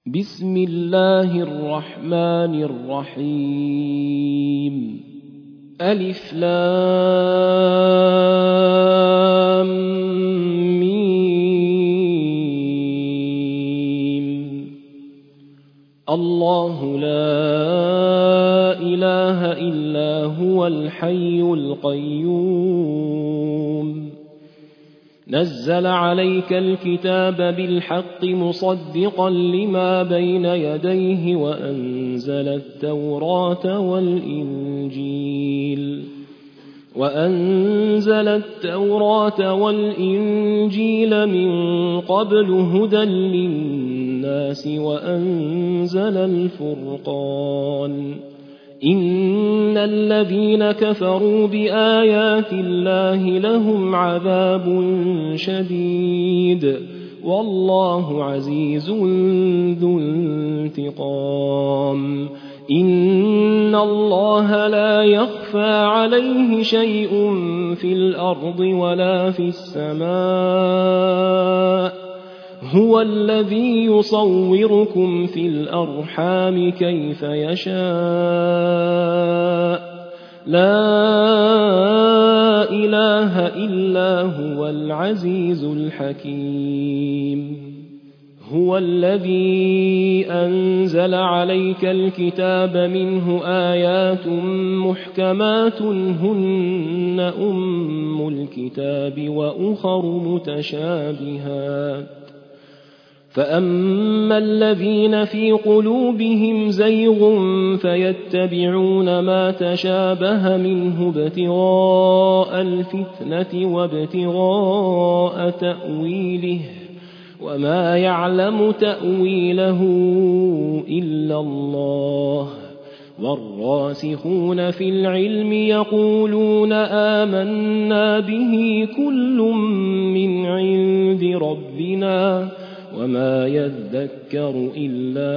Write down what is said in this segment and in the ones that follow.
بسم الله الرحمن الرحيم ألف لام ميم الله لا إله إلا هو الحي القيوم نزل عليك الكتاب بالحق مصدقا لما بين يديه وأنزل التوراة والإنجيل من قبل هدى للناس وأنزل الفرقان إن الذين كفروا بآيات الله لهم عذاب شديد والله عزيز ذو انتقام إن الله لا يخفى عليه شيء في الأرض ولا في السماء هو الذي يصوركم في الأرحام كيف يشاء لا إله إلا هو العزيز الحكيم هو الذي أنزل عليك الكتاب منه آيات محكمات هن أم الكتاب وأخر متشابهات فأما الذين في قلوبهم زيغ فيتبعون ما تشابه منه ابتغاء الفتنة وابتغاء تأويله وما يعلم تأويله إلا الله والراسخون في العلم يقولون آمنا به كل من عند ربنا وما يذكر إلا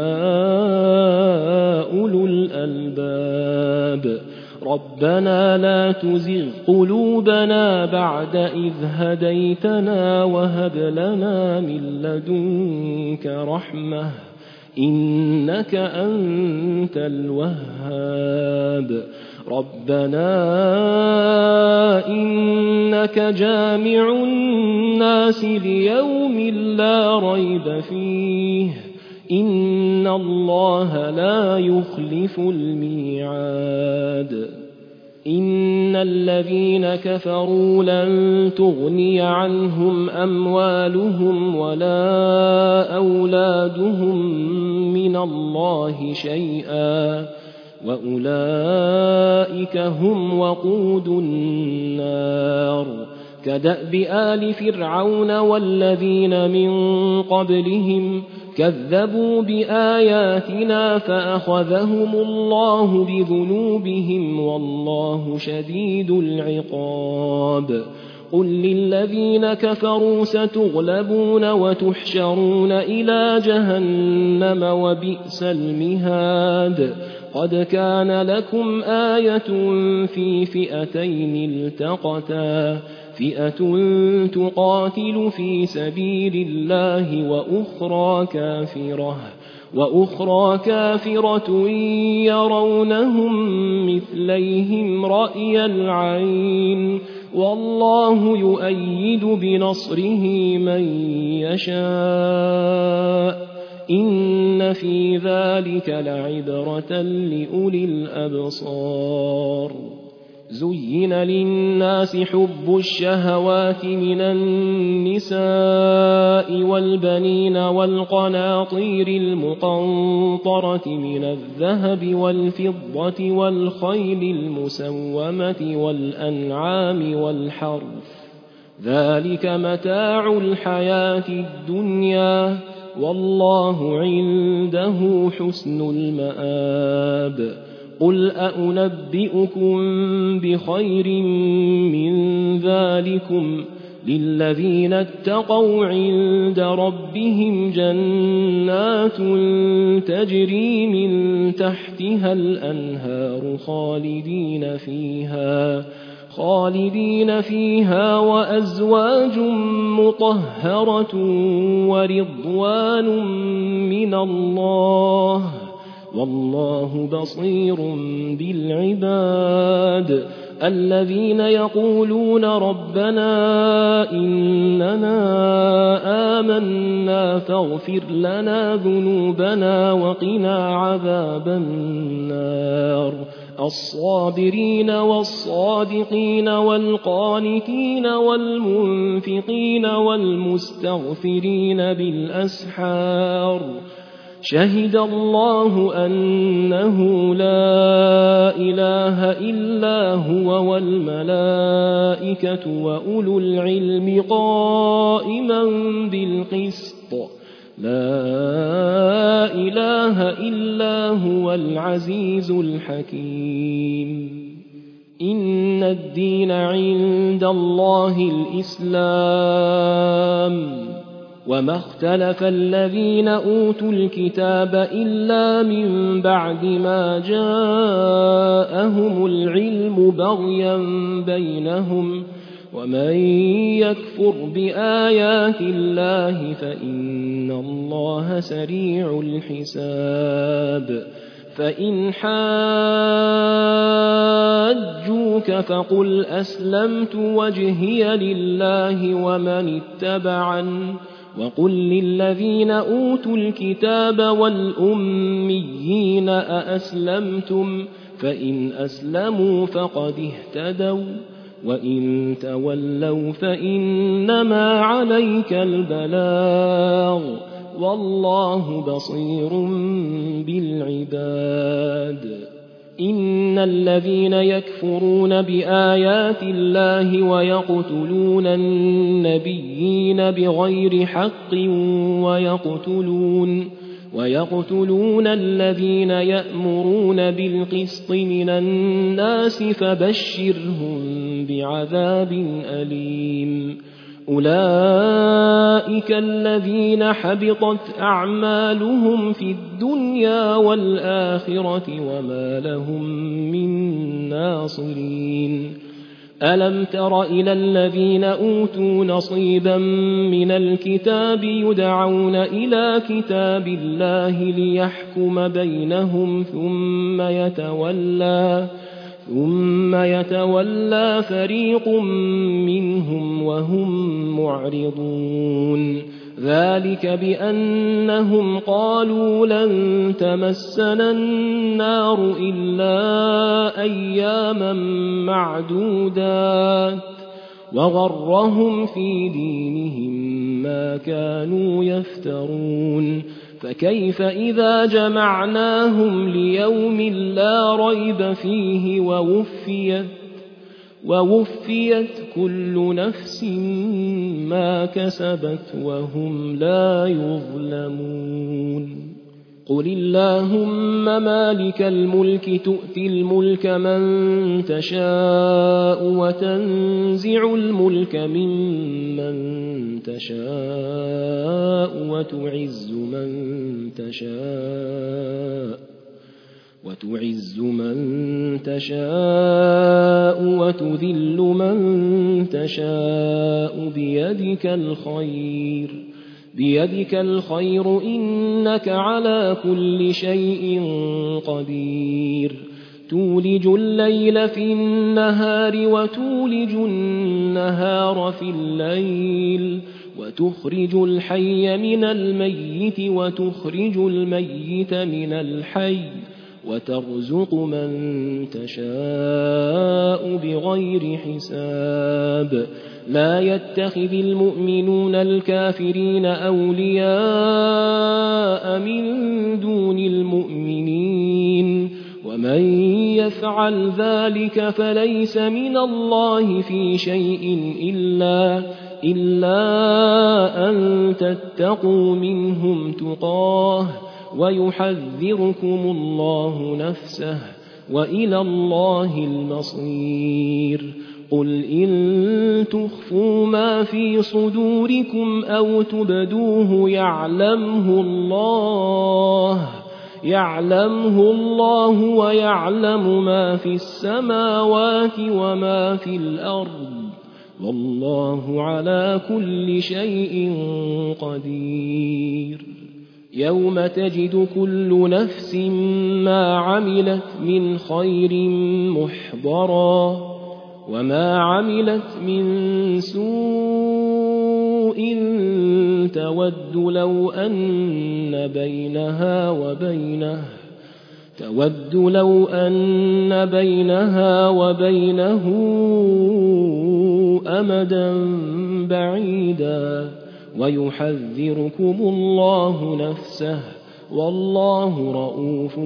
أولو الألباب ربنا لا تزغ قلوبنا بعد إذ هديتنا وهب لنا من لدنك رحمة إنك أنت الوهاب ربنا إنك جامع الناس ليوم لا ريب فيه إن الله لا يخلف الميعاد إن الذين كفروا لن تغني عنهم أموالهم ولا أولادهم من الله شيئا وأولئك هم وقود النار كدأب آل فرعون والذين من قبلهم كذبوا بآياتنا فأخذهم الله بذنوبهم والله شديد العقاب قل للذين كفروا ستغلبون وتحشرون إلى جهنم وبئس المهاد قد كان لكم آية في فئتين التقتا فئة تقاتل في سبيل الله وأخرى كافرة يرونهم مثليهم رأي العين والله يؤيد بنصره من يشاء إن في ذلك لعبرة لأولي الأبصار زين للناس حب الشهوات من النساء والبنين والقناطير المقنطرة من الذهب والفضة والخيل المسومة والأنعام والحرث ذلك متاع الحياة الدنيا والله عنده حسن المآب قل أنبئكم بخير من ذلكم للذين اتقوا عند ربهم جنات تجري من تحتها الأنهار خالدين فيها وأزواج مطهرة ورضوان من الله والله بصير بالعباد الذين يقولون ربنا إننا آمنا فاغفر لنا ذنوبنا وقنا عذاب النار الصابرين والصادقين والقانتين والمنفقين والمستغفرين بالأسحار شهد الله أنه لا إله إلا هو والملائكة وأولو العلم قائما بالقسط لا إله إلا هو العزيز الحكيم إن الدين عند الله الإسلام وما اختلف الذين أوتوا الكتاب إلا من بعد ما جاءهم العلم بغيا بينهم ومن يكفر بآيات الله فإن الله سريع الحساب فإن حاجوك فقل أسلمت وجهي لله ومن اتبعني وقل للذين أوتوا الكتاب والأميين أأسلمتم فإن أسلموا فقد اهتدوا وإن تولوا فإنما عليك البلاغ والله بصير بالعباد إن الذين يكفرون بآيات الله ويقتلون النبيين بغير حق ويقتلون الذين يأمرون بالقسط من الناس فبشرهم بعذاب أليم أولئك الذين حبطت أعمالهم في الدنيا والآخرة وما لهم من ناصرين ألم تر إلى الذين أوتوا نصيبا من الكتاب يدعون إلى كتاب الله ليحكم بينهم ثم يتولى فريق منهم وهم معرضون ذلك بأنهم قالوا لن تمسنا النار إلا أياما معدودات وغرهم في دينهم ما كانوا يفترون فكيف إذا جمعناهم ليوم لا ريب فيه ووفيت كل نفس ما كسبت وهم لا يظلمون قل اللهم مالك الملك تؤتي الملك من تشاء وتنزع الملك ممن تشاء وتعز من تشاء وتذل من تشاء بيدك الخير إنك على كل شيء قدير تولج الليل في النهار وتولج النهار في الليل وتخرج الحي من الميت وتخرج الميت من الحي وترزق من تشاء بغير حساب لا يتخذ المؤمنون الكافرين أولياء من دون المؤمنين ومن يفعل ذلك فليس من الله في شيء إلا أن تتقوا منهم تقاه ويحذركم الله نفسه وإلى الله المصير قل إن تخفوا ما في صدوركم أو تبدوه يعلمه الله ويعلم ما في السماوات وما في الأرض والله على كل شيء قدير يوم تجد كل نفس ما عملت من خير محضرا وما عملت من سوء تود لو أن بينها وبينه أمدا بعيدا ويحذركم الله نفسه والله رءوف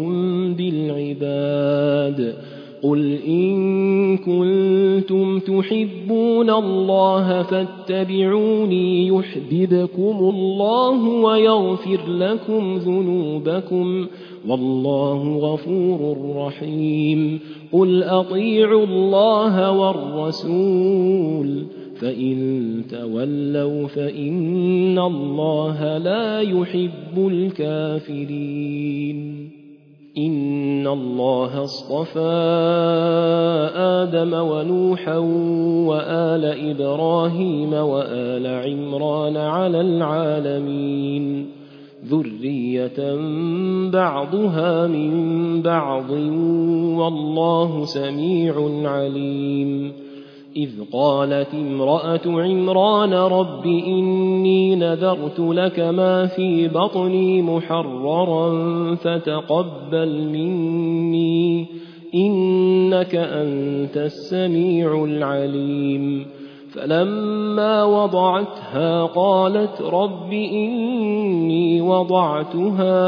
بالعباد قل إن كنتم تحبون الله فاتبعوني يحببكم الله ويغفر لكم ذنوبكم والله غفور رحيم قل أطيعوا الله والرسول فإن تولوا فإن الله لا يحب الكافرين إن الله اصطفى آدم ونوحا وآل إبراهيم وآل عمران على العالمين ذرية بعضها من بعض والله سميع عليم إذ قالت امرأة عمران رب إني نذرت لك ما في بطني محررا فتقبل مني إنك أنت السميع العليم فلما وضعتها قالت رب إني وضعتها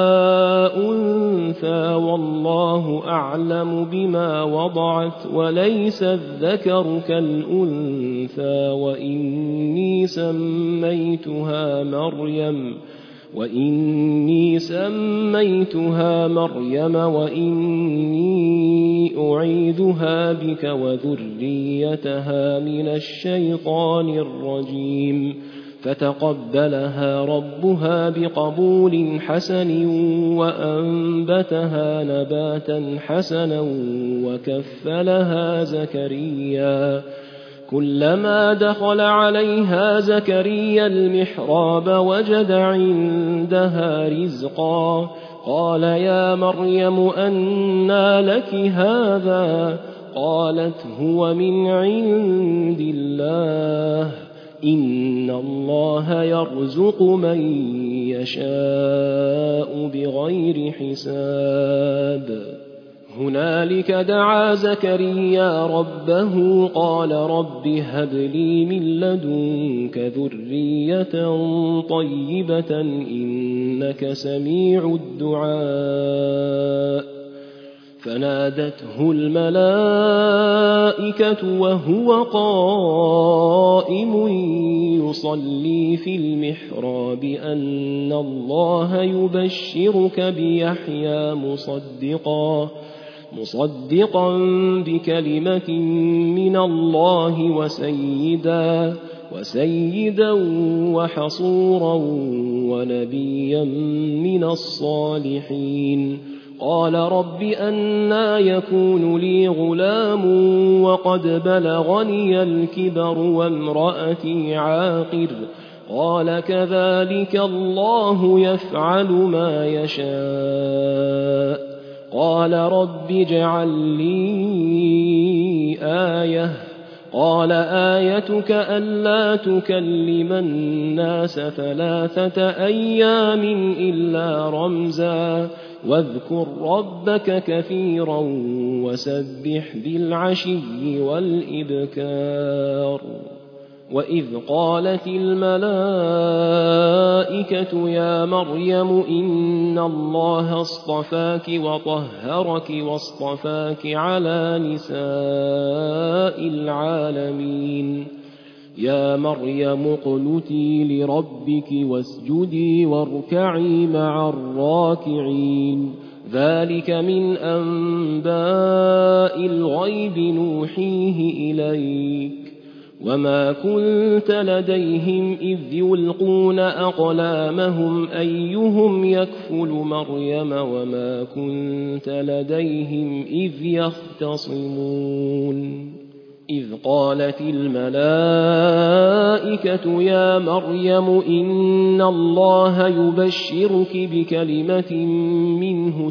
أنثى والله أعلم بما وضعت وليس الذكر كالأنثى وإني سميتها مريم وإني أعيذها بك وذريتها من الشيطان الرجيم فتقبلها ربها بقبول حسن وأنبتها نباتا حسنا وكفلها زكريا كلما دخل عليها زكريا المحراب وجد عندها رزقا قال يا مريم أنى لك هذا قالت هو من عند الله إن الله يرزق من يشاء بغير حساب هنالك دعا زكريا ربه قال رب هب لي من لدنك ذرية طيبة إنك سميع الدعاء فنادته الملائكة وهو قائم يصلي في المحراب أن الله يبشرك بيحيى مصدقا بكلمة من الله وسيدا وحصورا ونبيا من الصالحين قال رب أنى يكون لي غلام وقد بلغني الكبر وامرأتي عاقر قال كذلك الله يفعل ما يشاء قال رب اجعل لي آية قال آيتك ألا تكلم الناس 3 أيام إلا رمزا واذكر ربك كثيرا وسبح بالعشي والإبكار وإذ قالت الملائكة يا مريم إن الله اصطفاك وطهرك واصطفاك على نساء العالمين يا مريم اقنتي لربك واسجدي واركعي مع الراكعين ذلك من أنباء الغيب نوحيه إليك وما كنت لديهم إذ يلقون أقلامهم أيهم يكفل مريم وما كنت لديهم إذ يختصمون إذ قالت الملائكة يا مريم إن الله يبشرك بكلمة منه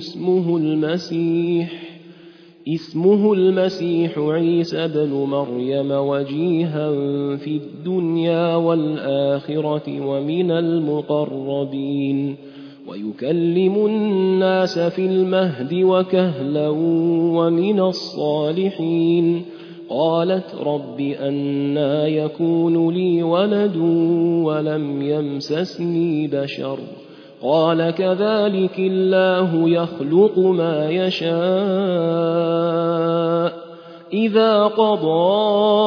اسمه المسيح عيسى بن مريم وجيها في الدنيا والآخرة ومن المقربين ويكلم الناس في المهد وكهلا ومن الصالحين قالت رب أنى يكون لي ولد ولم يمسسني بشر قال كذلك الله يخلق ما يشاء إذا قضى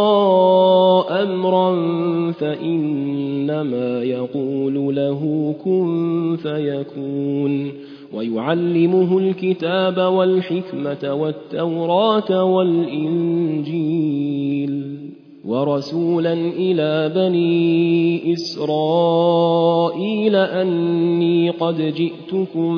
أمرا فإنما يقول له كن فيكون ويعلمه الكتاب والحكمة والتوراة والإنجيل ورسولا إلى بني إسرائيل أني قد جئتكم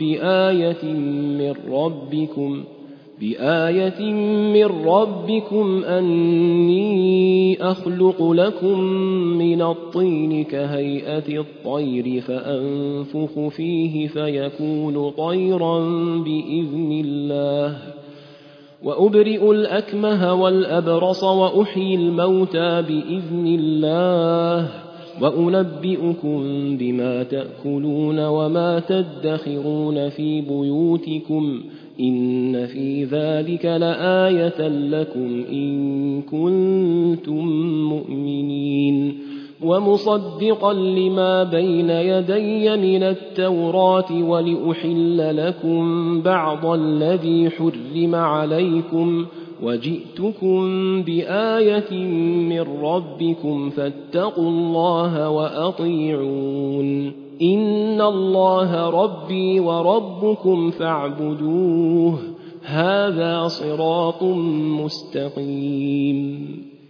بآية من ربكم أني أخلق لكم من الطين كهيئة الطير فأنفخ فيه فيكون طيرا بإذن الله وأبرئ الأكمه والأبرص وأحيي الموتى بإذن الله وأنبئكم بما تأكلون وما تدخرون في بيوتكم إن في ذلك لآية لكم إن كنتم مؤمنين ومصدقا لما بين يدي من التوراة ولأحل لكم بعض الذي حرم عليكم وجئتكم بآية من ربكم فاتقوا الله وأطيعون إن الله ربي وربكم فاعبدوه هذا صراط مستقيم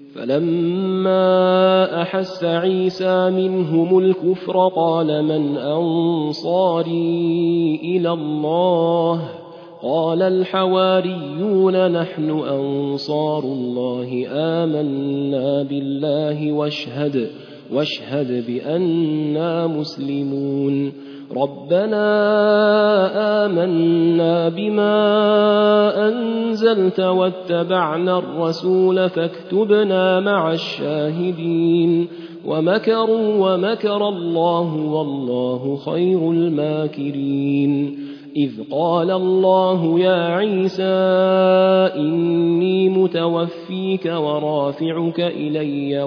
فلما أحس عيسى منهم الكفر قال من أنصاري إلى الله قال الحواريون نحن أنصار الله آمنا بالله واشهد بأننا مسلمون ربنا آمنا بما أنزلت واتبعنا الرسول فاكتبنا مع الشاهدين ومكروا ومكر الله والله خير الماكرين إذ قال الله يا عيسى إني متوفيك ورافعك إلي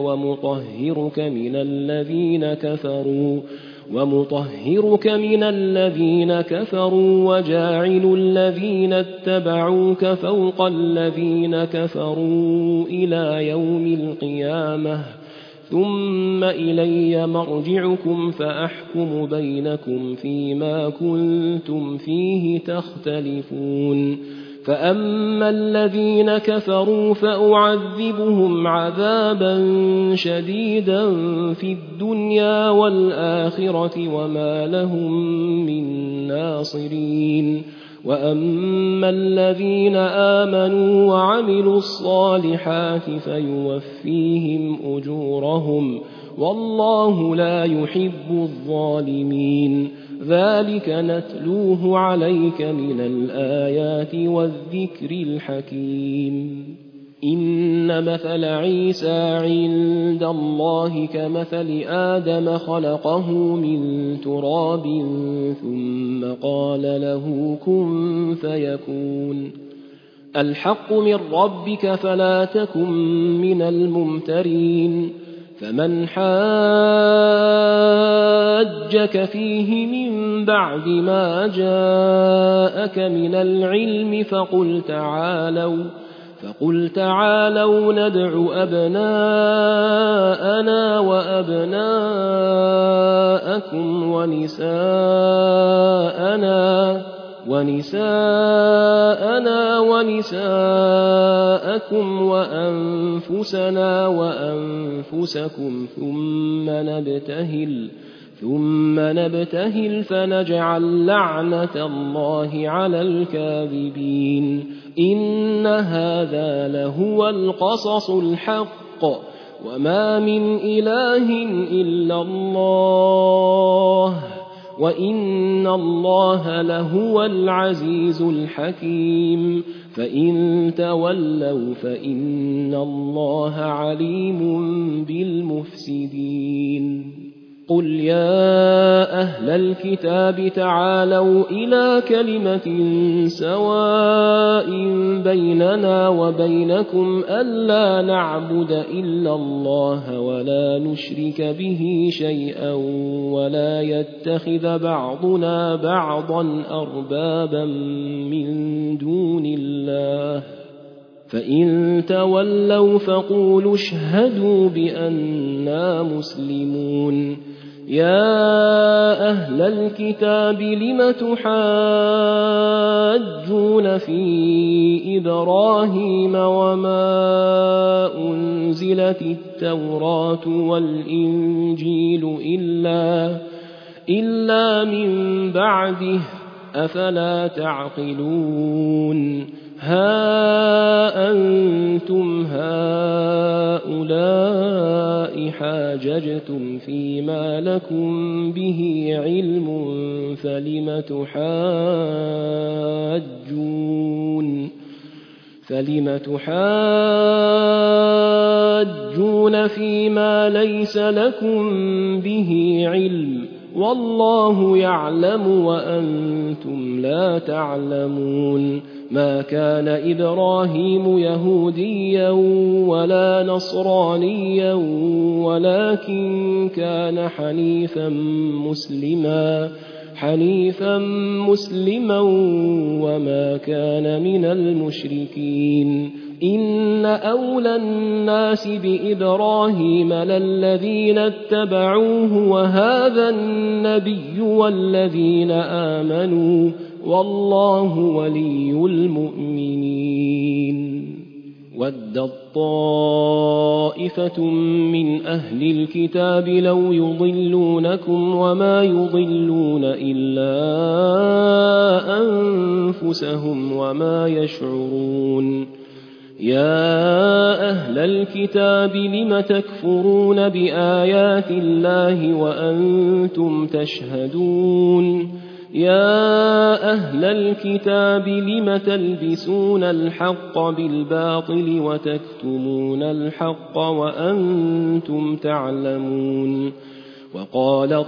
ومطهرك من الذين كفروا وجاعل الذين اتبعوك فوق الذين كفروا إلى يوم القيامة ثم إلي مرجعكم فأحكم بينكم فيما كنتم فيه تختلفون فأما الذين كفروا فأعذبهم عذابا شديدا في الدنيا والآخرة وما لهم من ناصرين وأما الذين آمنوا وعملوا الصالحات فيوفيهم أجورهم والله لا يحب الظالمين ذلك نتلوه عليك من الآيات والذكر الحكيم إن مثل عيسى عند الله كمثل آدم خلقه من تراب ثم قال له كن فيكون الحق من ربك فلا تكن من الممترين فمن حاجك فيه من بعد ما جاءك من العلم فقل تعالوا ندع أبناءنا ونساءنا ونساءكم وأنفسنا وأنفسكم ثم نبتهل فنجعل لعنة الله على الكاذبين إن هذا لهو القصص الحق وما من إله إلا الله وإن الله لهو العزيز الحكيم فإن تولوا فإن الله عليم بالمفسدين قل يا أهل الكتاب تعالوا إلى كلمة سواء بيننا وبينكم ألا نعبد إلا الله ولا نشرك به شيئا ولا يتخذ بعضنا بعضا أربابا من دون الله فإن تولوا فقولوا اشهدوا بأننا مسلمون يا أهل الكتاب لم تحاجون في إبراهيم وما أنزلت التوراة والإنجيل إلا من بعده أفلا تعقلون ها أنتم هؤلاء حاججتم فيما لكم به علم فلم تحاجون فيما ليس لكم به علم والله يعلم وأنتم لا تعلمون ما كان إبراهيم يهوديا ولا نصرانيا ولكن كان حنيفا مسلما وما كان من المشركين إن أولى الناس بإبراهيم للذين اتبعوه وهذا النبي والذين آمنوا والله ولي المؤمنين ودت طائفة من أهل الكتاب لو يضلونكم وما يضلون إلا أنفسهم وما يشعرون يا أهل الكتاب لم تكفرون بآيات الله وأنتم تشهدون يا أهل الكتاب لم تلبسون الحق بالباطل وتكتمون الحق وأنتم تعلمون وقالت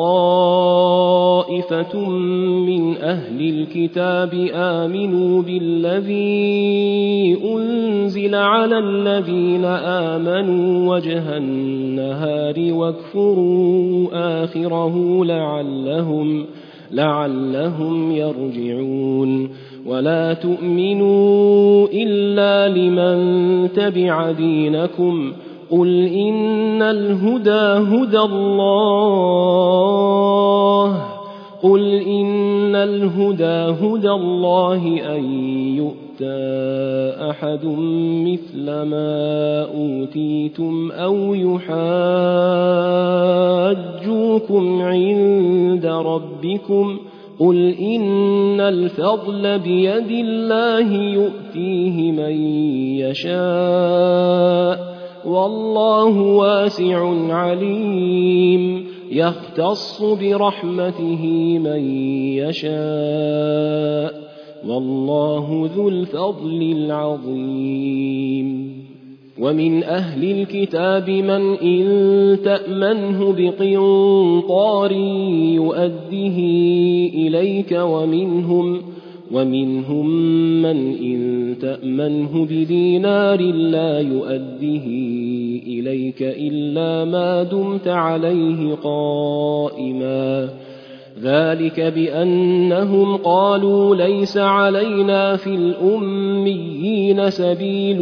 طائفة من أهل الكتاب آمنوا بالذي أنزل على الذين آمنوا وجه النهار واكفروا آخره لعلهم يرجعون ولا تؤمنوا إلا لمن تبع دينكم قل إن الهدى هدى الله أن يؤتى أحد مثل ما أوتيتم أو يحاجوكم عند ربكم قل إن الفضل بيد الله يؤتيه من يشاء والله واسع عليم يختص برحمته من يشاء والله ذو الفضل العظيم ومن أهل الكتاب من إن تأمنه بقنطار يؤده إليك ومنهم من إن تأمنه بدينار لا يؤده إليك إلا ما دمت عليه قائما ذلك بأنهم قالوا ليس علينا في الأميين سبيل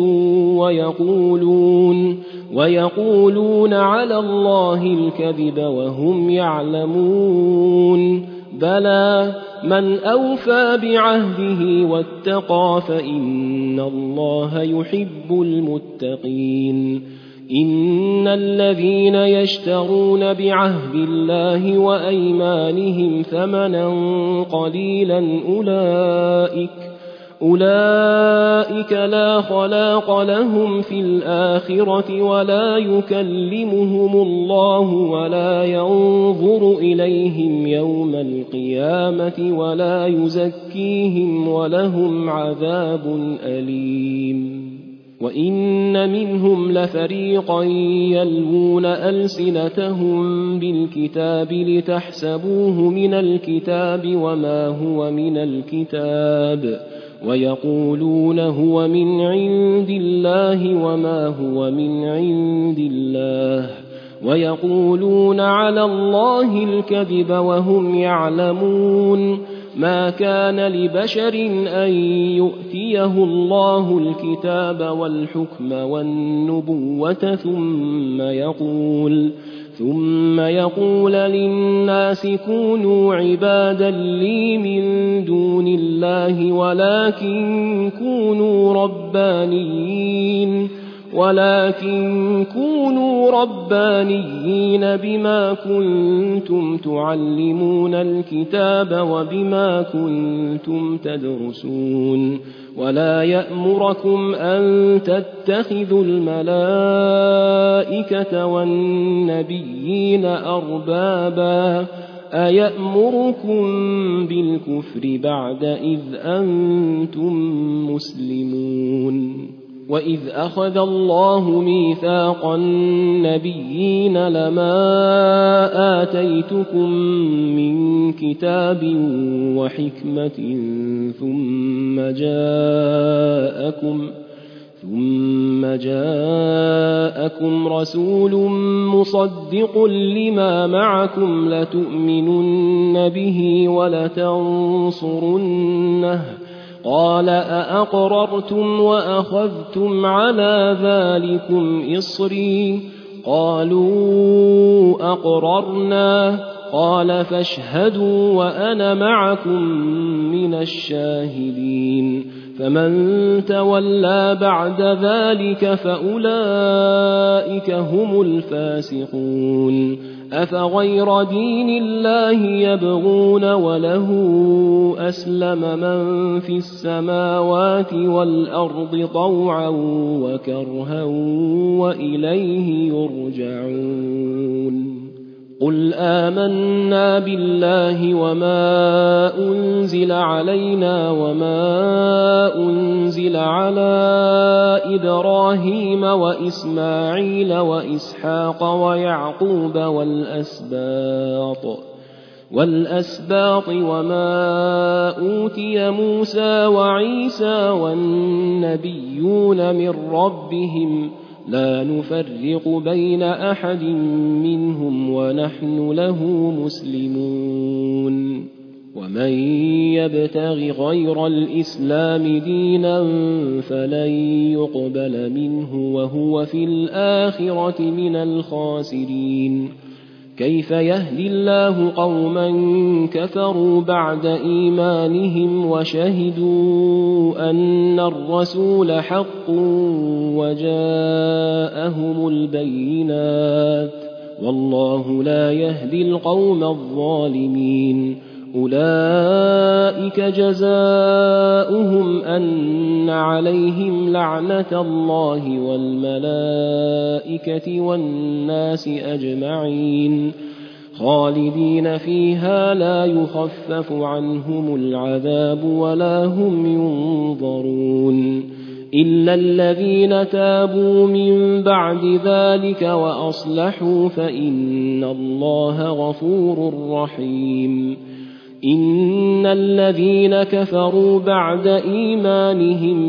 ويقولون على الله الكذب وهم يعلمون بلى من أوفى بعهده واتقى فإن الله يحب المتقين إن الذين يشترون بعهد الله وأيمانهم ثمنا قليلا أولئك لا خلاق لهم في الآخرة ولا يكلمهم الله ولا ينظر إليهم يوم القيامة ولا يزكيهم ولهم عذاب أليم وإن منهم لفريقا يلوون ألسنتهم بالكتاب لتحسبوه من الكتاب وما هو من الكتاب ويقولون هو من عند الله وما هو من عند الله ويقولون على الله الكذب وهم يعلمون ما كان لبشر أن يؤتيه الله الكتاب والحكم والنبوة ثم يقول للناس كونوا عبادا لي من دون الله ولكن كونوا ربانيين بما كنتم تعلمون الكتاب وبما كنتم تدرسون ولا يأمركم أن تتخذوا الملائكة والنبيين أربابا أيأمركم بالكفر بعد إذ أنتم مسلمون وإذ أخذ الله ميثاق النبيين لما آتيتكم من كتاب وحكمة ثم جاءكم رسول مصدق لما معكم لتؤمنن به ولتنصرنه قال أأقررتم وأخذتم على ذلكم إصري قالوا أقررنا قال فاشهدوا وأنا معكم من الشاهدين فمن تولى بعد ذلك فأولئك هم الفاسقون أفغير دين الله يبغون وله أسلم من في السماوات والأرض طوعا وكرها وإليه يرجعون قل آمنا بالله وما أنزل علينا وما أنزل على إبراهيم وإسماعيل وإسحاق ويعقوب والأسباط وما أوتي موسى وعيسى والنبيون من ربهم لا نفرق بين أحد منهم ونحن له مسلمون ومن يبتغ غير الإسلام دينا فلن يقبل منه وهو في الآخرة من الخاسرين كيف يهدي الله قوما كفروا بعد إيمانهم وشهدوا أن الرسول حق وجاءهم البينات والله لا يهدي القوم الظالمين أولئك جزاؤهم أن عليهم لعنة الله والملائكة والناس أجمعين خالدين فيها لا يخفف عنهم العذاب ولا هم ينظرون إلا الذين تابوا من بعد ذلك وأصلحوا فإن الله غفور رحيم إن الذين كفروا بعد إيمانهم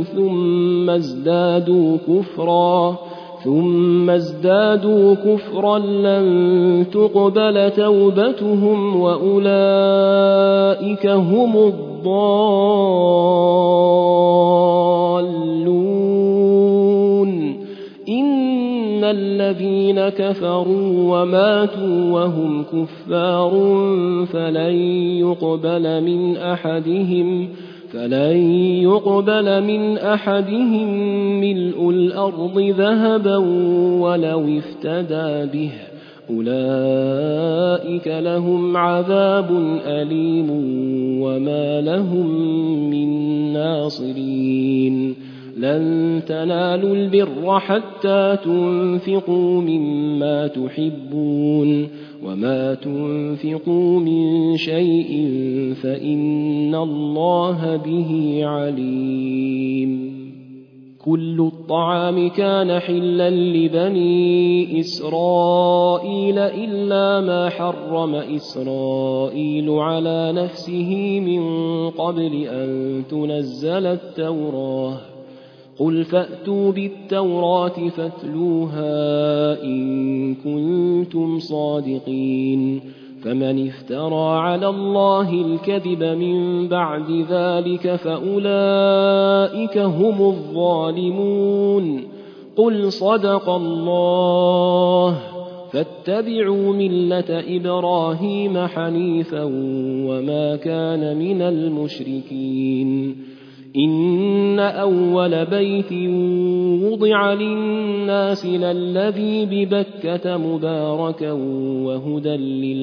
ثم ازدادوا كفرا لن تقبل توبتهم وأولئك هم الضالون إن الذين الذين كفروا وماتوا وهم كفار فلن يقبل من أحدهم ملء الأرض ذهبا ولو افتدى به أولئك لهم عذاب أليم وما لهم من ناصرين لن تنالوا البر حتى تنفقوا مما تحبون وما تنفقوا من شيء فإن الله به عليم كل الطعام كان حلا لبني إسرائيل إلا ما حرم إسرائيل على نفسه من قبل أن تنزل التوراة قل فأتوا بالتوراة فاتلوها إن كنتم صادقين فمن افترى على الله الكذب من بعد ذلك فأولئك هم الظالمون قل صدق الله فاتبعوا ملة إبراهيم حنيفا وما كان من المشركين إن أول بيت وضع للناس للذي ببكة مباركا وهدى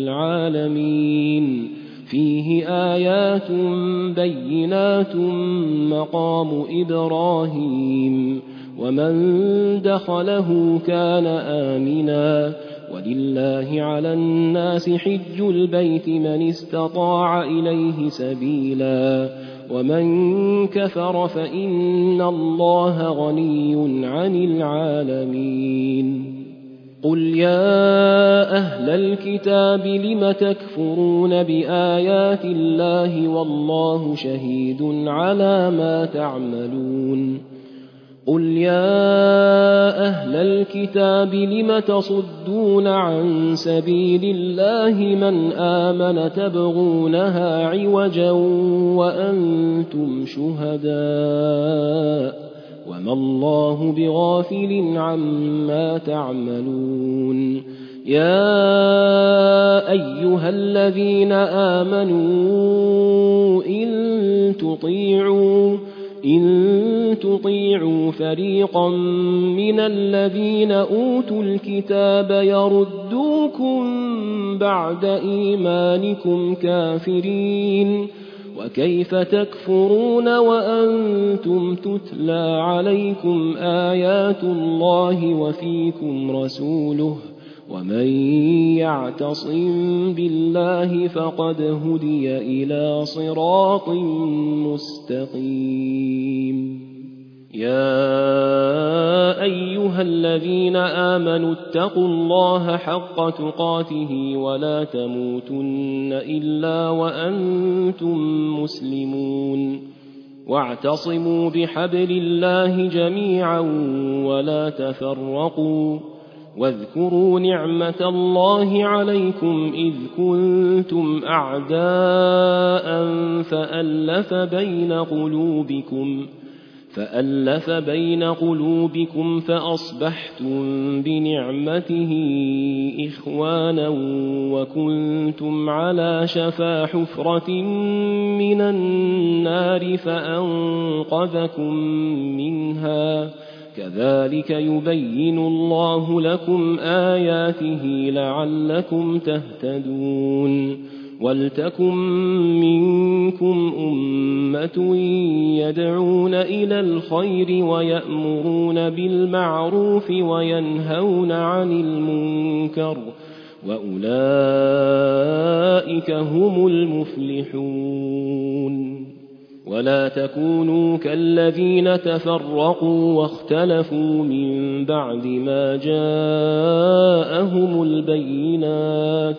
للعالمين فيه آيات بينات مقام إبراهيم ومن دخله كان آمنا ولله على الناس حج البيت من استطاع إليه سبيلا ومن كفر فإن الله غني عن العالمين قل يا أهل الكتاب لم تكفرون بآيات الله والله شهيد على ما تعملون قل يا أهل الكتاب لم تصدون عن سبيل الله من آمن تبغونها عوجا وأنتم شهداء وما الله بغافل عما تعملون يا أيها الذين آمنوا إن تطيعوا فريقا من الذين أوتوا الكتاب يردوكم بعد إيمانكم كافرين وكيف تكفرون وأنتم تتلى عليكم آيات الله وفيكم رسوله ومن يعتصم بالله فقد هدي إلى صراط مستقيم يا أيها الذين آمنوا اتقوا الله حق تقاته ولا تموتن إلا وأنتم مسلمون واعتصموا بحبل الله جميعا ولا تفرقوا واذكروا نعمة الله عليكم إذ كنتم أعداء فألف بين قلوبكم فأصبحتم بنعمته إخوانا وكنتم على شفا حفرة من النار فأنقذكم منها كذلك يبين الله لكم آياته لعلكم تهتدون ولتكن منكم أمة يدعون إلى الخير ويأمرون بالمعروف وينهون عن المنكر وأولئك هم المفلحون ولا تكونوا كالذين تفرقوا واختلفوا من بعد ما جاءهم البينات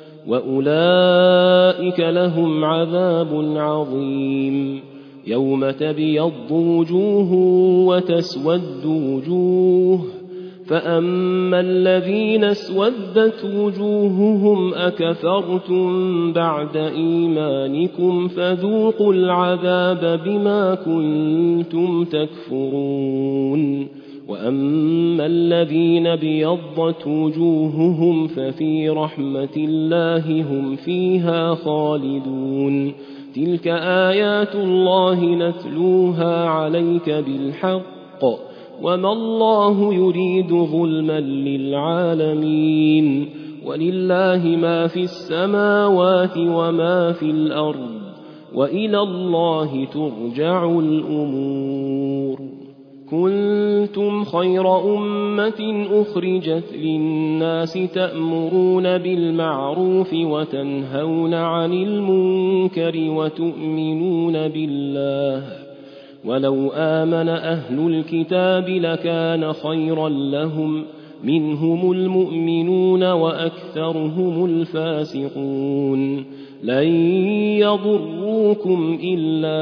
وأولئك لهم عذاب عظيم يوم تبيض وجوه وتسود وجوه فأما الذين اسودت وجوههم أكفرتم بعد إيمانكم فذوقوا العذاب بما كنتم تكفرون وأما الذين ابيضت وجوههم ففي رحمة الله هم فيها خالدون تلك آيات الله نتلوها عليك بالحق وما الله يريد ظلما للعالمين ولله ما في السماوات وما في الأرض وإلى الله ترجع الأمور كنتم خير أمة أخرجت للناس تأمرون بالمعروف وتنهون عن المنكر وتؤمنون بالله ولو آمن أهل الكتاب لكان خيرا لهم منهم المؤمنون وأكثرهم الفاسقون لن يضروكم إلا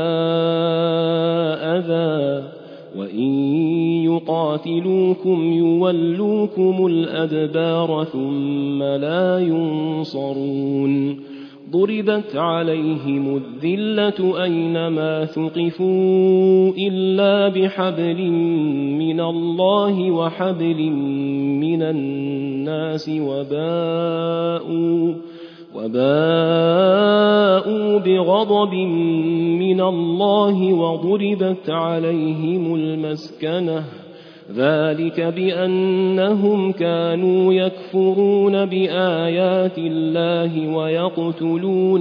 أذى وإن يقاتلوكم يولوكم الأدبار ثم لا ينصرون ضربت عليهم الذلة أينما ثقفوا إلا بحبل من الله وحبل من الناس وباءوا بغضب من الله وضربت عليهم المسكنة ذلك بأنهم كانوا يكفرون بآيات الله ويقتلون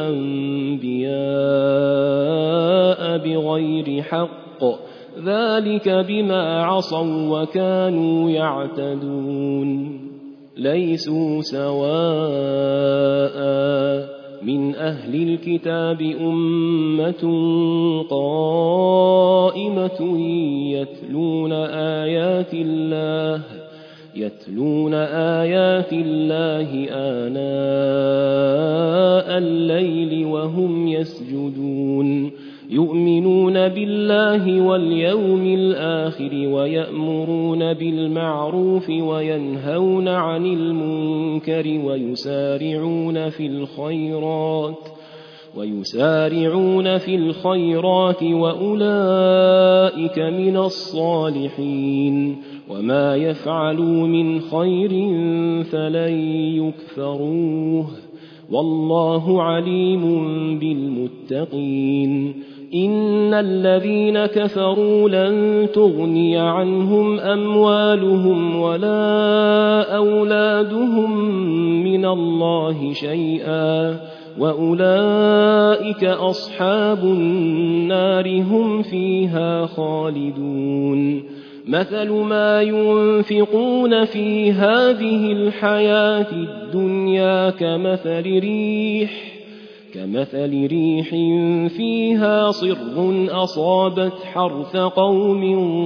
الأنبياء بغير حق ذلك بما عصوا وكانوا يعتدون ليسوا سواء من أهل الكتاب أمة قائمة يتلون آيات الله آناء الليل وهم يسجدون يؤمنون بالله واليوم الآخر ويأمرون بالمعروف وينهون عن المنكر ويسارعون في الخيرات وأولئك من الصالحين وما يفعلوا من خير فلن يكفروه والله عليم بالمتقين إن الذين كفروا لن تغني عنهم أموالهم ولا أولادهم من الله شيئا وأولئك أصحاب النار هم فيها خالدون مثل ما ينفقون في هذه الحياة الدنيا كمثل ريح فيها صر أصابت حرث قوم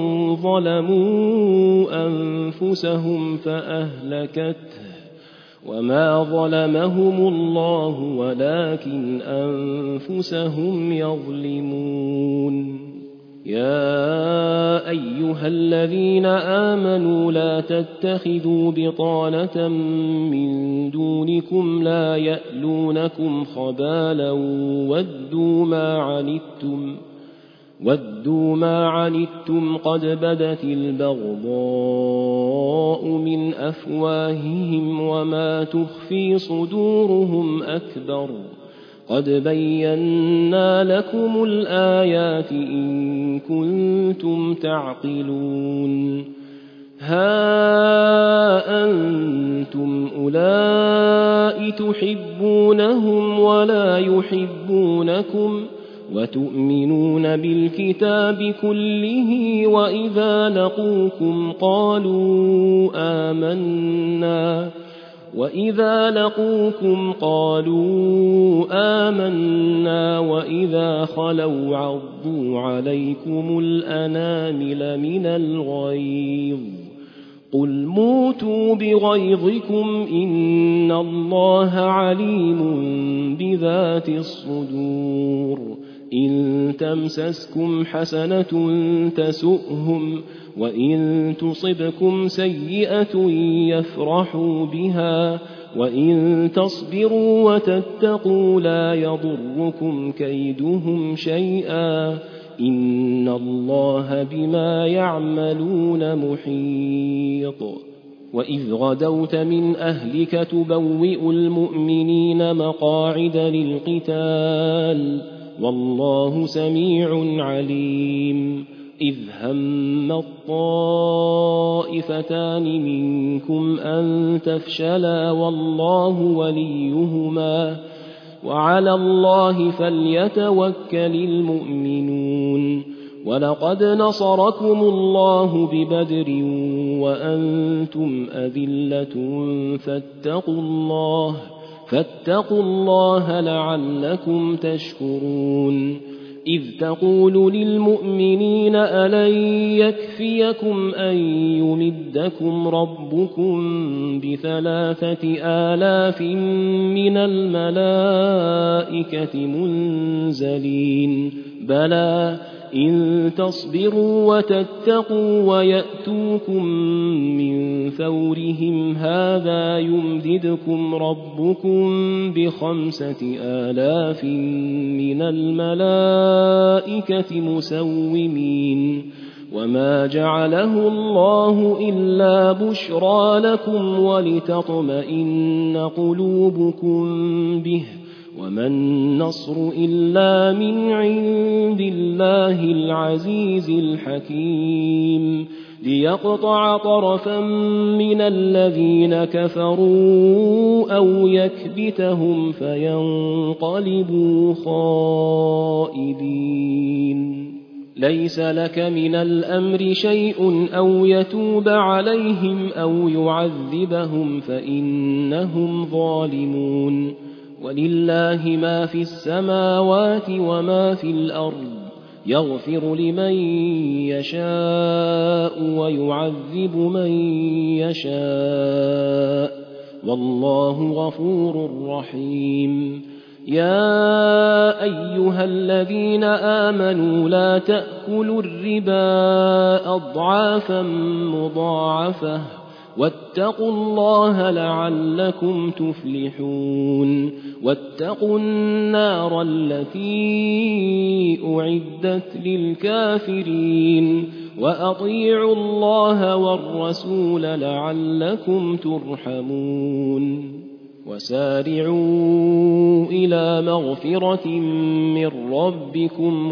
ظلموا أنفسهم فأهلكته وما ظلمهم الله ولكن أنفسهم يظلمون يا أيها الذين آمنوا لا تتخذوا بطانة من دونكم لا يألونكم خبالا ودوا ما عنتم قد بدت البغضاء من أفواههم وما تخفي صدورهم أكبر قد بينا لكم الآيات إن كنتم تعقلون ها أنتم أولئك تحبونهم ولا يحبونكم وتؤمنون بالكتاب كله وإذا لقوكم قالوا آمنا وإذا خلوا عضوا عليكم الأنامل من الغيظ قل موتوا بغيظكم إن الله عليم بذات الصدور إن تمسسكم حسنة تسؤهم وإن تصبكم سيئة يفرحوا بها وإن تصبروا وتتقوا لا يضركم كيدهم شيئا إن الله بما يعملون محيط. وإذ غدوت من أهلك تبوئ المؤمنين مقاعد للقتال والله سميع عليم. إذ هم الطائفتان منكم أن تفشلا والله وليهما وعلى الله فليتوكل المؤمنون. ولقد نصركم الله ببدر وأنتم أذلة فاتقوا الله لعلكم تشكرون. إذ تقول للمؤمنين ألن يكفيكم أن يمدكم ربكم ب3,000 من الملائكة منزلين بلى إن تصبروا وتتقوا ويأتوكم من فورهم هذا يمددكم ربكم ب5,000 من الملائكة مسومين وما جعله الله إلا بشرى لكم ولتطمئن قلوبكم به وما النصر إلا من عند الله العزيز الحكيم ليقطع طرفا من الذين كفروا أو يكبتهم فينقلبوا خائبين. ليس لك من الأمر شيء أو يتوب عليهم أو يعذبهم فإنهم ظالمون. ولله ما في السماوات وما في الأرض يغفر لمن يشاء ويعذب من يشاء والله غفور رحيم. يا أيها الذين آمنوا لا تأكلوا الربا أضعافا مضاعفة واتقوا الله لعلكم تفلحون. واتقوا النار التي أعدت للكافرين وأطيعوا الله والرسول لعلكم ترحمون. وسارعوا إلى مغفرة من ربكم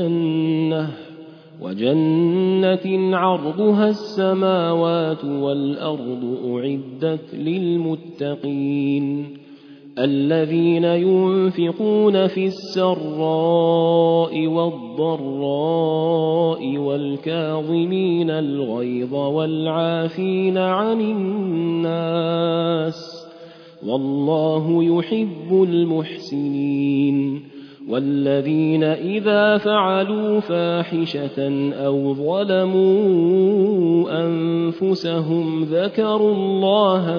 وجنة عرضها السماوات والأرض أعدت للمتقين الذين ينفقون في السراء والضراء والكاظمين الغيظ والعافين عن الناس والله يحب المحسنين. والذين إذا فعلوا فاحشة أو ظلموا أنفسهم ذكروا الله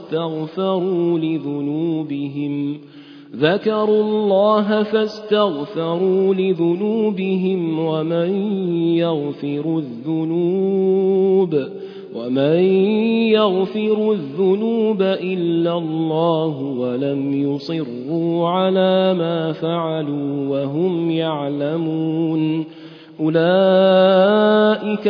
فاستغفروا لذنوبهم ومن يغفر الذنوب إلا الله ولم يصروا على ما فعلوا وهم يعلمون أولئك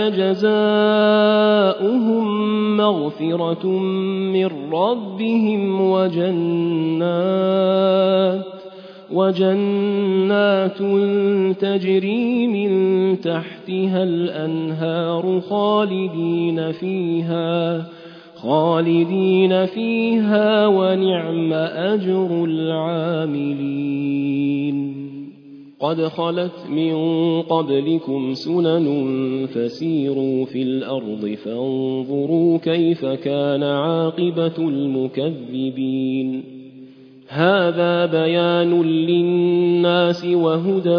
جزاؤهم مغفرة من ربهم وجنات تجري من تحتها الأنهار خالدين فيها ونعم أجر العاملين. قد خلت من قبلكم سنن فسيروا في الأرض فانظروا كيف كان عاقبة المكذبين. هذا بيان للناس وهدى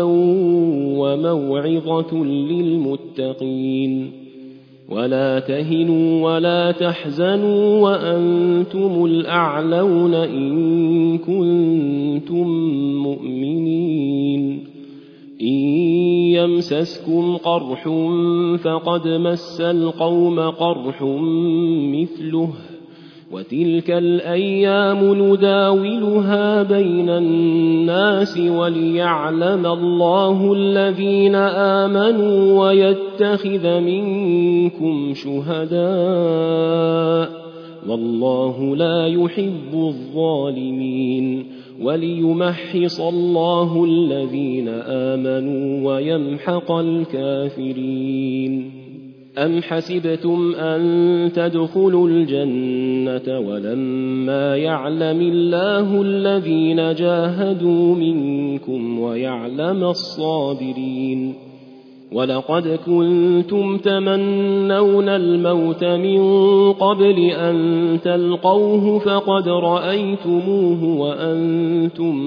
وموعظة للمتقين. ولا تهنوا ولا تحزنوا وأنتم الأعلون إن كنتم مؤمنين إن يمسسكم قرح فقد مس القوم قرح مثله وتلك الأيام نداولها بين الناس وليعلم الله الذين آمنوا ويتخذ منكم شهداء والله لا يحب الظالمين وليمحص الله الذين آمنوا ويمحق الكافرين. أم حسبتم أن تدخلوا الجنة ولما يعلم الله الذين جاهدوا منكم ويعلم الصابرين ولقد كنتم تمنون الموت من قبل أن تلقوه فقد رأيتموه وأنتم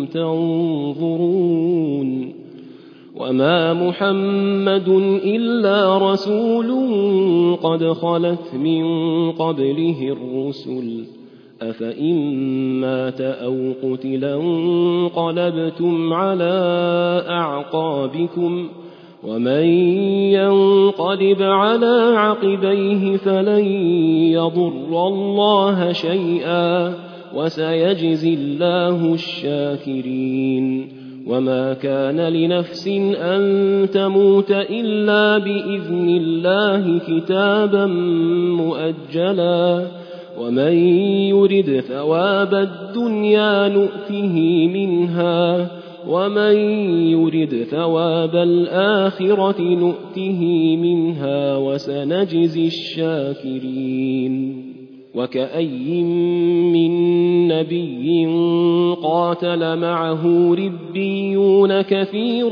تنظرون وما محمد إلا رسول قد خلت من قبله الرسل أفإن مات أو قتلا انقلبتم على أعقابكم ومن ينقلب على عقبيه فلن يضر الله شيئا وسيجزي الله الشاكرين. وما كان لنفس أن تموت إلا بإذن الله كتابا مؤجلا ومن يرد ثواب الدنيا نؤته منها ومن يرد ثواب الآخرة نؤته منها وسنجزي الشاكرين. وكأي من نبي قاتل معه ربيون كثير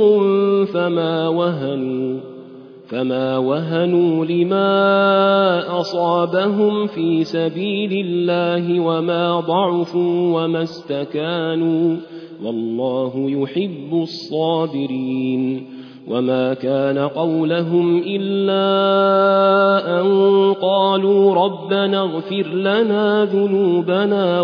فما وهنوا لما أصابهم في سبيل الله وما ضعفوا وما استكانوا والله يحب الصابرين. وما كان قولهم إلا أن قالوا ربنا اغفر لنا ذنوبنا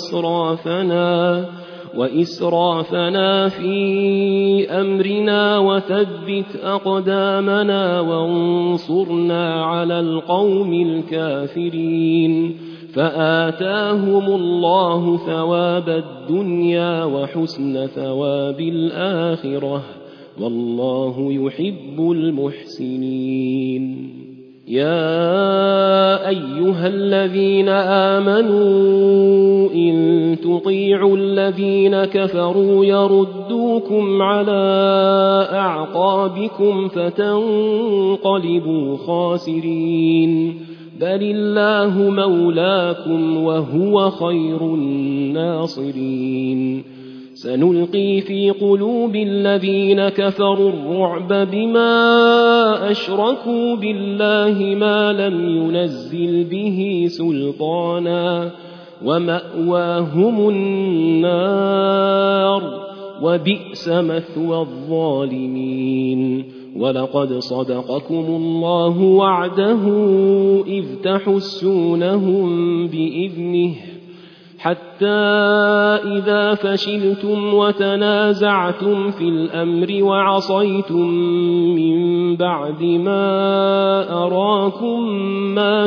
وإسرافنا في أمرنا وثبت أقدامنا وانصرنا على القوم الكافرين فآتاهم الله ثواب الدنيا وحسن ثواب الآخرة والله يحب المحسنين. يا أيها الذين آمنوا إن تطيعوا الذين كفروا يردوكم على أعقابكم فتنقلبوا خاسرين بل الله مولاكم وهو خير الناصرين. سنلقي في قلوب الذين كفروا الرعب بما أشركوا بالله ما لم ينزل به سلطانا ومأواهم النار وبئس مثوى الظالمين. ولقد صدقكم الله وعده إذ تحسونهم بإذنه حتى إذا فشلتم وتنازعتم في الأمر وعصيتم من بعد ما أراكم ما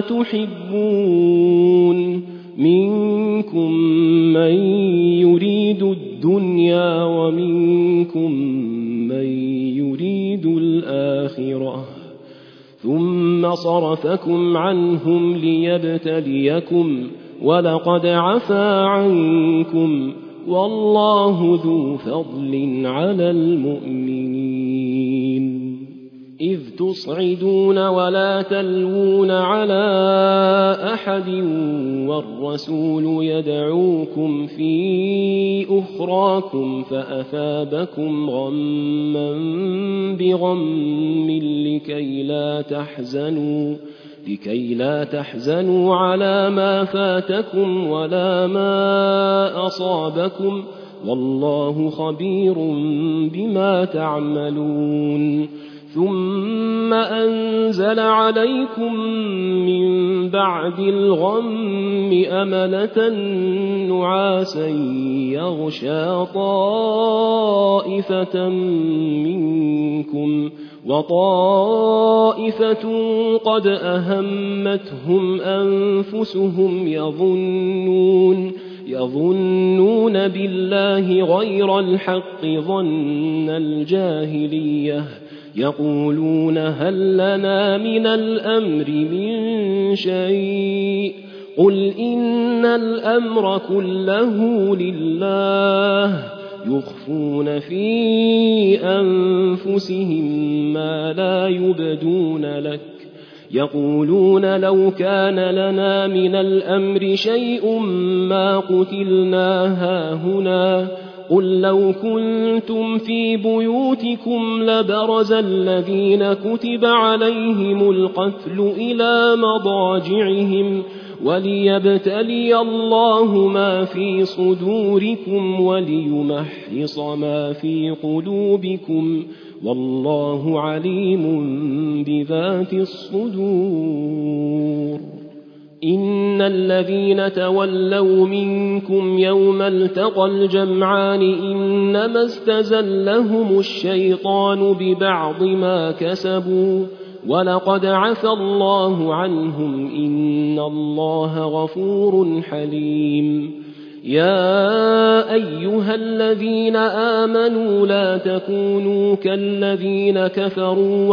تحبون منكم من يريد الدنيا ومنكم من يريد الآخرة ثم صرفكم عنهم ليبتليكم ولقد عفا عنكم والله ذو فضل على المؤمنين. إذ تصعدون ولا تلوون على أحد والرسول يدعوكم في أخراكم فأثابكم غما بغم لكي لا تحزنوا على ما فاتكم ولا ما أصابكم والله خبير بما تعملون. ثم ثم أنزل عليكم من بعد الغم أمنة نعاسا يغشى طائفة منكم وطائفة قد أهمتهم أنفسهم يظنون بالله غير الحق ظن الجاهلية يقولون هل لنا من الأمر من شيء قل إن الأمر كله لله يخفون في أنفسهم ما لا يبدون لك يقولون لو كان لنا من الأمر شيء ما قتلنا هاهنا قل لو كنتم في بيوتكم لبرز الذين كتب عليهم القتل إلى مضاجعهم وليبتلي الله ما في صدوركم وليمحص ما في قلوبكم والله عليم بذات الصدور إن الذين تولوا منكم يوم التقى الجمعان إنما استزلهم الشيطان ببعض ما كسبوا ولقد عفى الله عنهم إن الله غفور حليم يا أيها الذين آمنوا لا تكونوا كالذين كفروا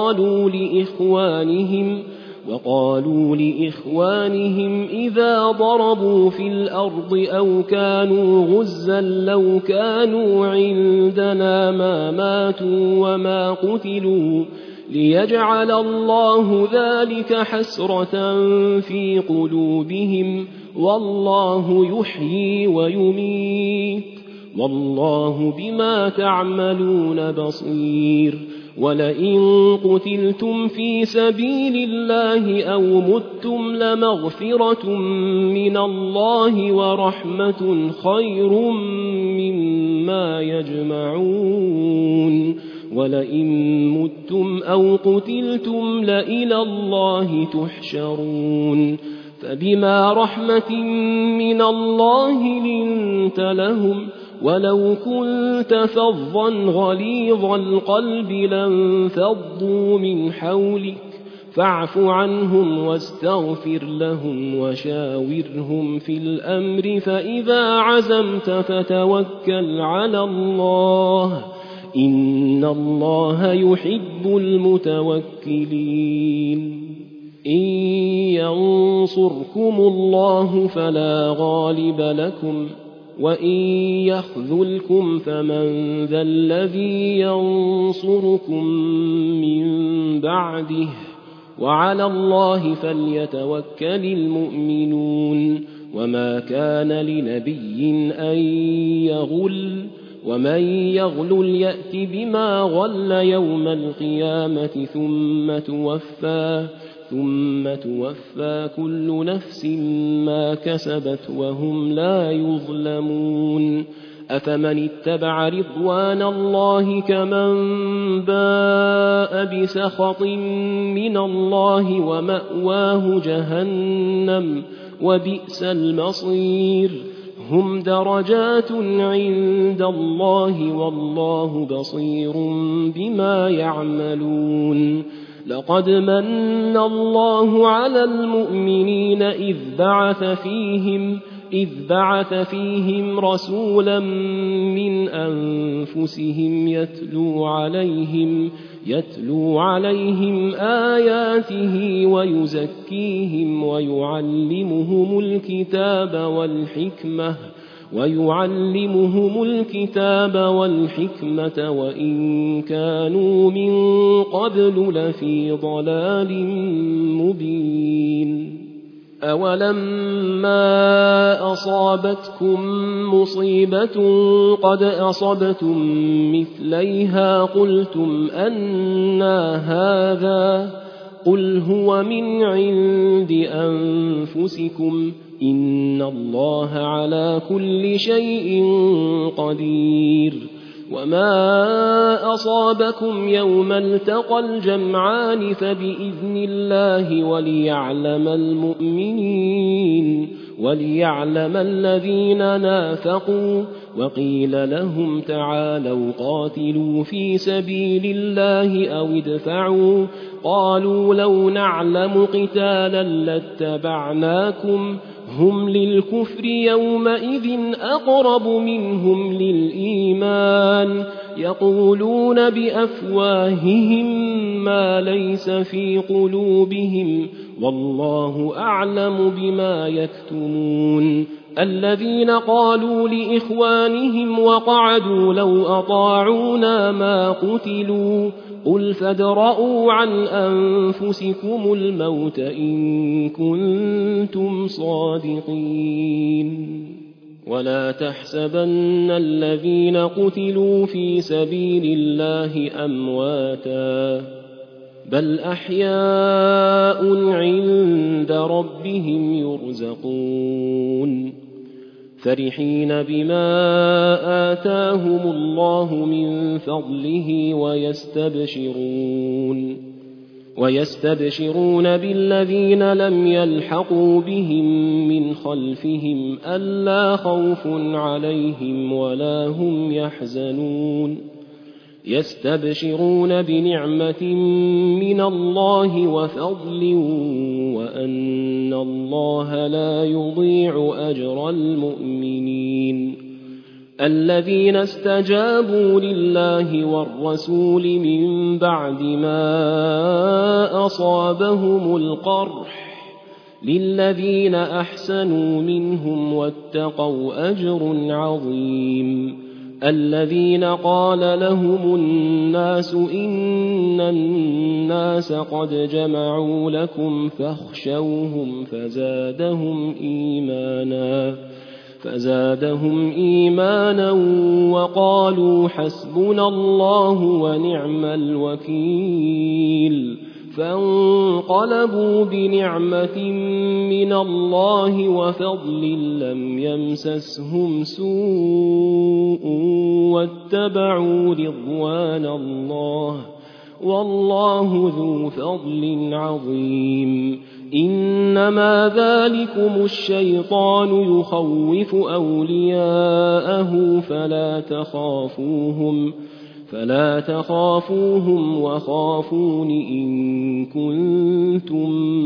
وقالوا لإخوانهم إذا ضربوا في الأرض أو كانوا غزا لو كانوا عندنا ما ماتوا وما قتلوا ليجعل الله ذلك حسرة في قلوبهم والله يحيي ويميت والله بما تعملون بصير ولئن قتلتم في سبيل الله أو متم لمغفرة من الله ورحمة خير مما يجمعون ولئن متم أو قتلتم لإلى الله تحشرون فبما رحمة من الله لنت لهم ولو كنت فظا غليظ القلب لانفضوا من حولك فاعف عنهم واستغفر لهم وشاورهم في الأمر فإذا عزمت فتوكل على الله إن الله يحب المتوكلين إن ينصركم الله فلا غالب لكم وإن يخذلكم فمن ذا الذي ينصركم من بعده وعلى الله فليتوكل المؤمنون وما كان لنبي أن يغل ومن يغل يأت بما غل يوم القيامة ثم توفى كل نفس ما كسبت وهم لا يظلمون أفمن اتبع رضوان الله كمن باء بسخط من الله ومأواه جهنم وبئس المصير هم درجات عند الله والله بصير بما يعملون لقد من الله على المؤمنين إذ بعث فيهم رسولا من أنفسهم يتلو عليهم آياته ويزكيهم ويعلمهم الكتاب والحكمة وإن كانوا من قبل لفي ضلال مبين أولما أصابتكم مصيبة قد أصبتم مثليها قلتم أنى هذا قل هو من عند أنفسكم إن الله على كل شيء قدير وما أصابكم يوم التقى الجمعان فبإذن الله وليعلم الذين نافقوا. وقيل لهم تعالوا قاتلوا في سبيل الله أو ادفعوا قالوا لو نعلم قتالا لاتبعناكم هم للكفر يومئذ أقرب منهم للإيمان يقولون بأفواههم ما ليس في قلوبهم والله أعلم بما يكتمون. الذين قالوا لإخوانهم وقعدوا لو أطاعونا ما قتلوا قل فادرءوا عن أنفسكم الموت إن كنتم صادقين. ولا تحسبن الذين قتلوا في سبيل الله أمواتا بل أحياء عند ربهم يرزقون فرحين بما آتاهم الله من فضله ويستبشرون بالذين لم يلحقوا بهم من خلفهم ألا خوف عليهم ولا هم يحزنون يستبشرون بنعمة من الله وفضل وأن الله لا يضيع أجر المؤمنين. الذين استجابوا لله والرسول من بعد ما أصابهم القرح للذين أحسنوا منهم واتقوا أجر عظيم. الذين قال لهم الناس إن الناس قد جمعوا لكم فاخشوهم فزادهم إيمانا وقالوا حسبنا الله ونعم الوكيل. فانقلبوا بنعمة من الله وفضل لم يمسسهم سوء واتبعوا رضوان الله والله ذو فضل عظيم. إنما ذلكم الشيطان يخوف أولياءه فلا تخافوهم وخافون إن كنتم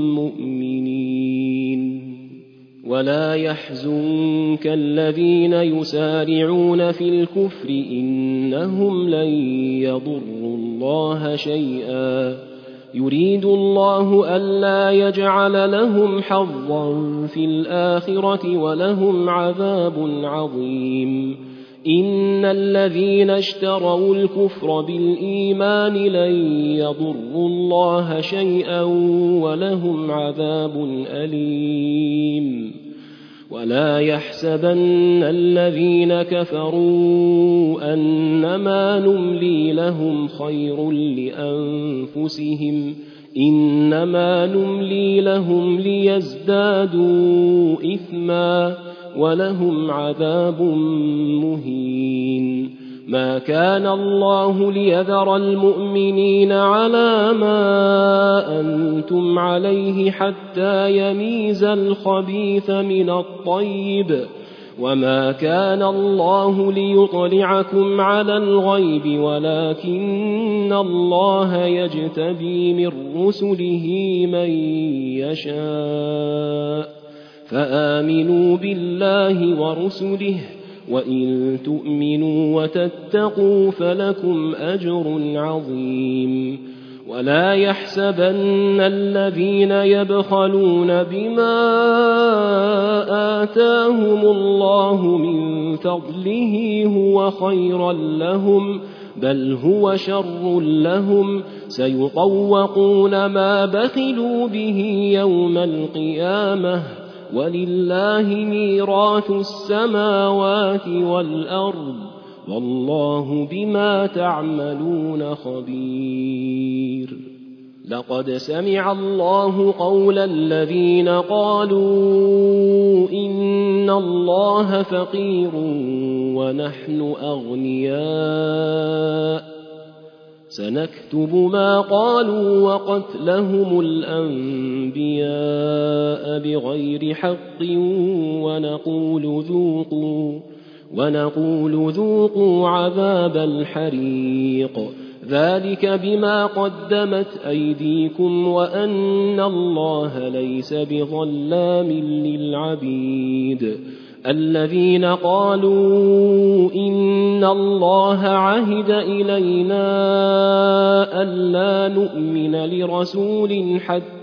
مؤمنين. ولا يحزنك الذين يسارعون في الكفر إنهم لن يضروا الله شيئا يريد الله ألا يجعل لهم حظا في الآخرة ولهم عذاب عظيم. إن الذين اشتروا الكفر بالإيمان لن يضروا الله شيئا ولهم عذاب أليم. ولا يحسبن الذين كفروا أنما نملي لهم خير لأنفسهم إنما نملي لهم ليزدادوا إثما ولهم عذاب مهين. ما كان الله ليذر المؤمنين على ما أنتم عليه حتى يميز الخبيث من الطيب وما كان الله ليطلعكم على الغيب ولكن الله يجتبي من رسله من يشاء فآمنوا بالله ورسله وإن تؤمنوا وتتقوا فلكم أجر عظيم. ولا يحسبن الذين يبخلون بما آتاهم الله من فضله هو خيرا لهم بل هو شر لهم سيطوقون ما بخلوا به يوم القيامة ولله ميراث السماوات والأرض والله بما تعملون خبير. لقد سمع الله قول الذين قالوا إن الله فقير ونحن أغنياء سنكتب ما قالوا وقتلهم الأنبياء بغير حق ونقول ذوقوا عذاب الحريق ذلك بما قدمت أيديكم وأن الله ليس بظلام للعبيد الذين قالوا إن الله عهد إلينا ألا نؤمن لرسول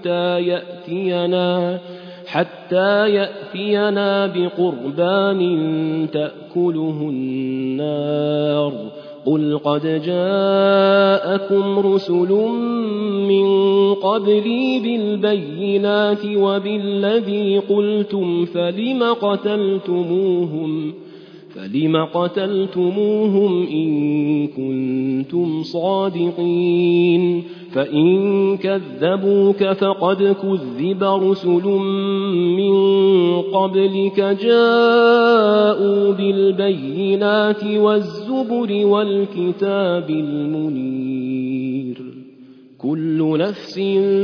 حتى يأتينا بقربان تأكله النار قل قد جاءكم رسل من قبلي بالبينات وبالذي قلتم فلم قتلتموهم إن كنتم صادقين فإن كذبوك فقد كذب رسل من قبلك جاءوا بالبينات والزبر والكتاب المنير كل نفس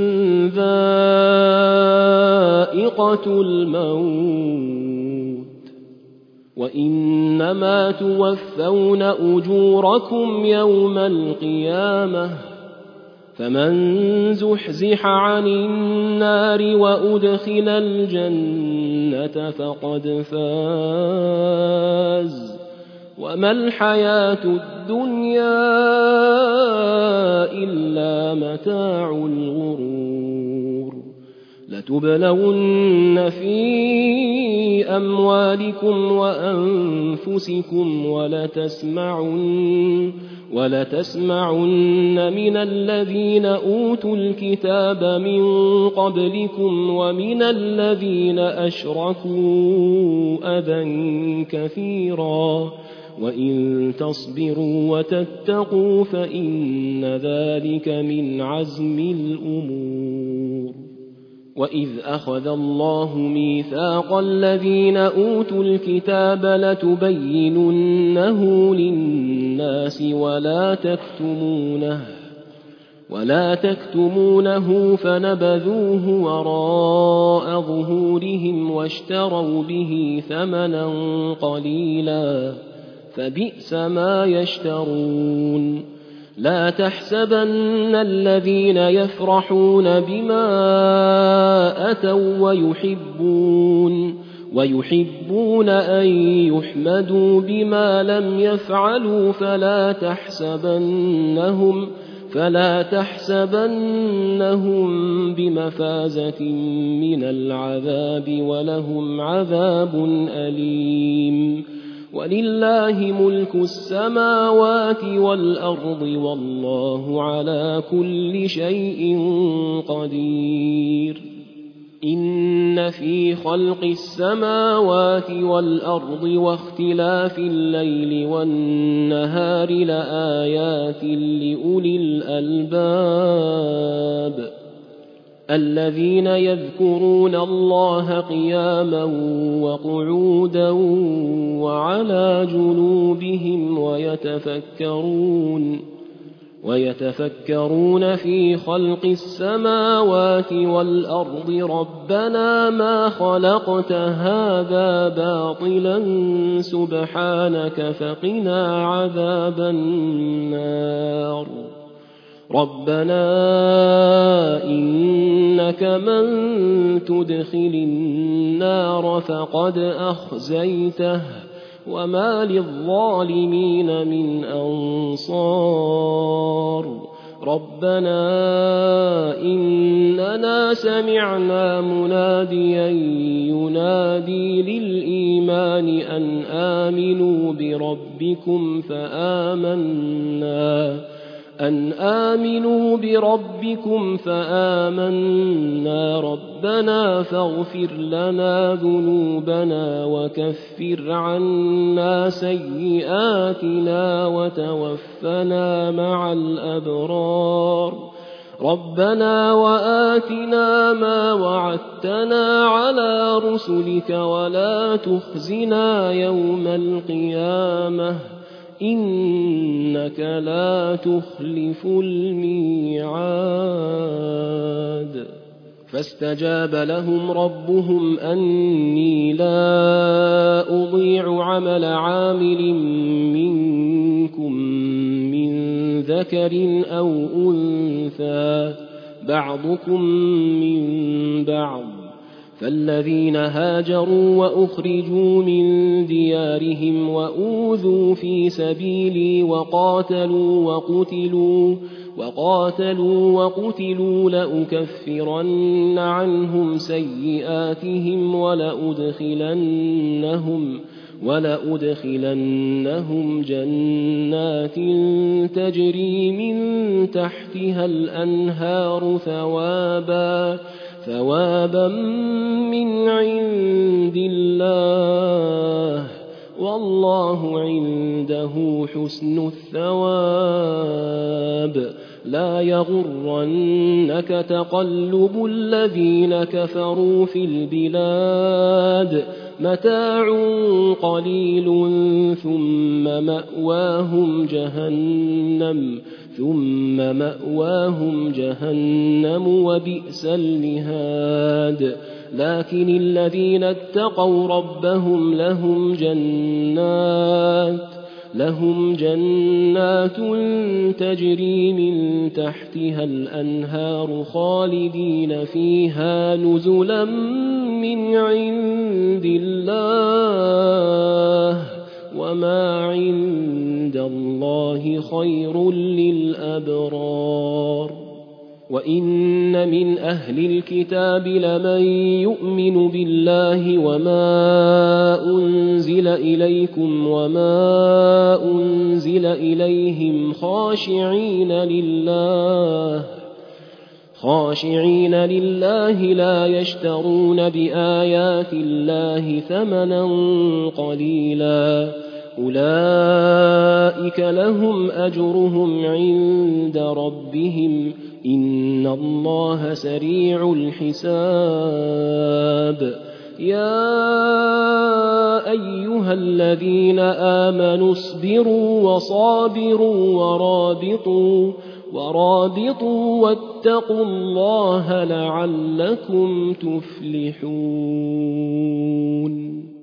ذائقة الموت وإنما توفون أجوركم يوم القيامة فمن زحزح عن النار وأدخل الجنة فقد فاز وما الحياة الدنيا إلا متاع الغرور لتبلون في أموالكم وأنفسكم ولتسمعن من الذين أوتوا الكتاب من قبلكم ومن الذين أشركوا أذى كثيرا وإن تصبروا وتتقوا فإن ذلك من عزم الأمور وإذ أخذ الله ميثاق الذين أوتوا الكتاب لتبيننه للناس ولا تكتمونه فنبذوه وراء ظهورهم واشتروا به ثمنا قليلا فبئس ما يشترون لا تحسبن الذين يفرحون بما أتوا ويحبون أن يحمدوا بما لم يفعلوا فلا تحسبنهم بمفازة من العذاب ولهم عذاب أليم ولله ملك السماوات والأرض والله على كل شيء قدير إن في خلق السماوات والأرض واختلاف الليل والنهار لآيات لأولي الألباب الذين يذكرون الله قياما وقعودا وعلى جنوبهم ويتفكرون في خلق السماوات والأرض ربنا ما خلقت هذا باطلا سبحانك فقنا عذاب النار ربنا إنك من تدخل النار فقد أخزيته وما للظالمين من أنصار ربنا إننا سمعنا مناديا ينادي للإيمان أن آمنوا بربكم فآمنا ربنا فاغفر لنا ذنوبنا وكفر عنا سيئاتنا وتوفنا مع الأبرار ربنا وآتنا ما وعدتنا على رسلك ولا تخزنا يوم القيامة إنك لا تخلف الميعاد فاستجاب لهم ربهم أني لا أضيع عمل عامل منكم من ذكر أو أنثى بعضكم من بعض فالذين هاجروا وأخرجوا من ديارهم وأوذوا في سبيلي وقاتلوا وقتلوا لأكفرن عنهم سيئاتهم ولأدخلنهم جنات تجري من تحتها الأنهار ثوابا من عند الله والله عنده حسن الثواب لا يغرنك تقلب الذين كفروا في البلاد متاع قليل ثم مأواهم جهنم وبئس المهاد لكن الذين اتقوا ربهم لهم جنات تجري من تحتها الأنهار خالدين فيها نزلا من عند الله وما عند الله خير للأبرار وإن من أهل الكتاب لمن يؤمن بالله وما أنزل إليكم وما أنزل إليهم خاشعين لله لا يشترون بآيات الله ثمنا قليلا أولئك لهم أجرهم عند ربهم إن الله سريع الحساب يا أيها الذين آمنوا اصبروا وصابروا ورابطوا واتقوا الله لعلكم تفلحون